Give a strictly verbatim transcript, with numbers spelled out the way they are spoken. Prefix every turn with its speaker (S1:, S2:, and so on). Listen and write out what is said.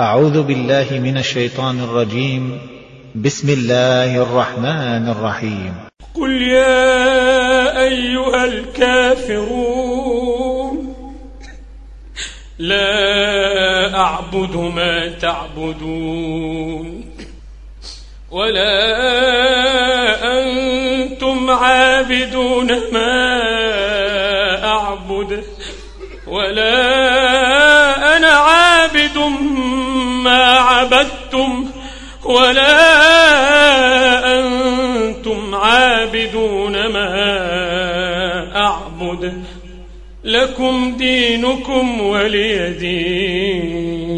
S1: أعوذ بالله من الشيطان الرجيم. بسم الله الرحمن الرحيم.
S2: قل يا أيها الكافرون لا أعبد ما تعبدون ولا أنتم عابدون ما أعبد ولا أنا عابد ما عبدتم ولا أنتم عابدون ما أعبد لكم دينكم ولي دين.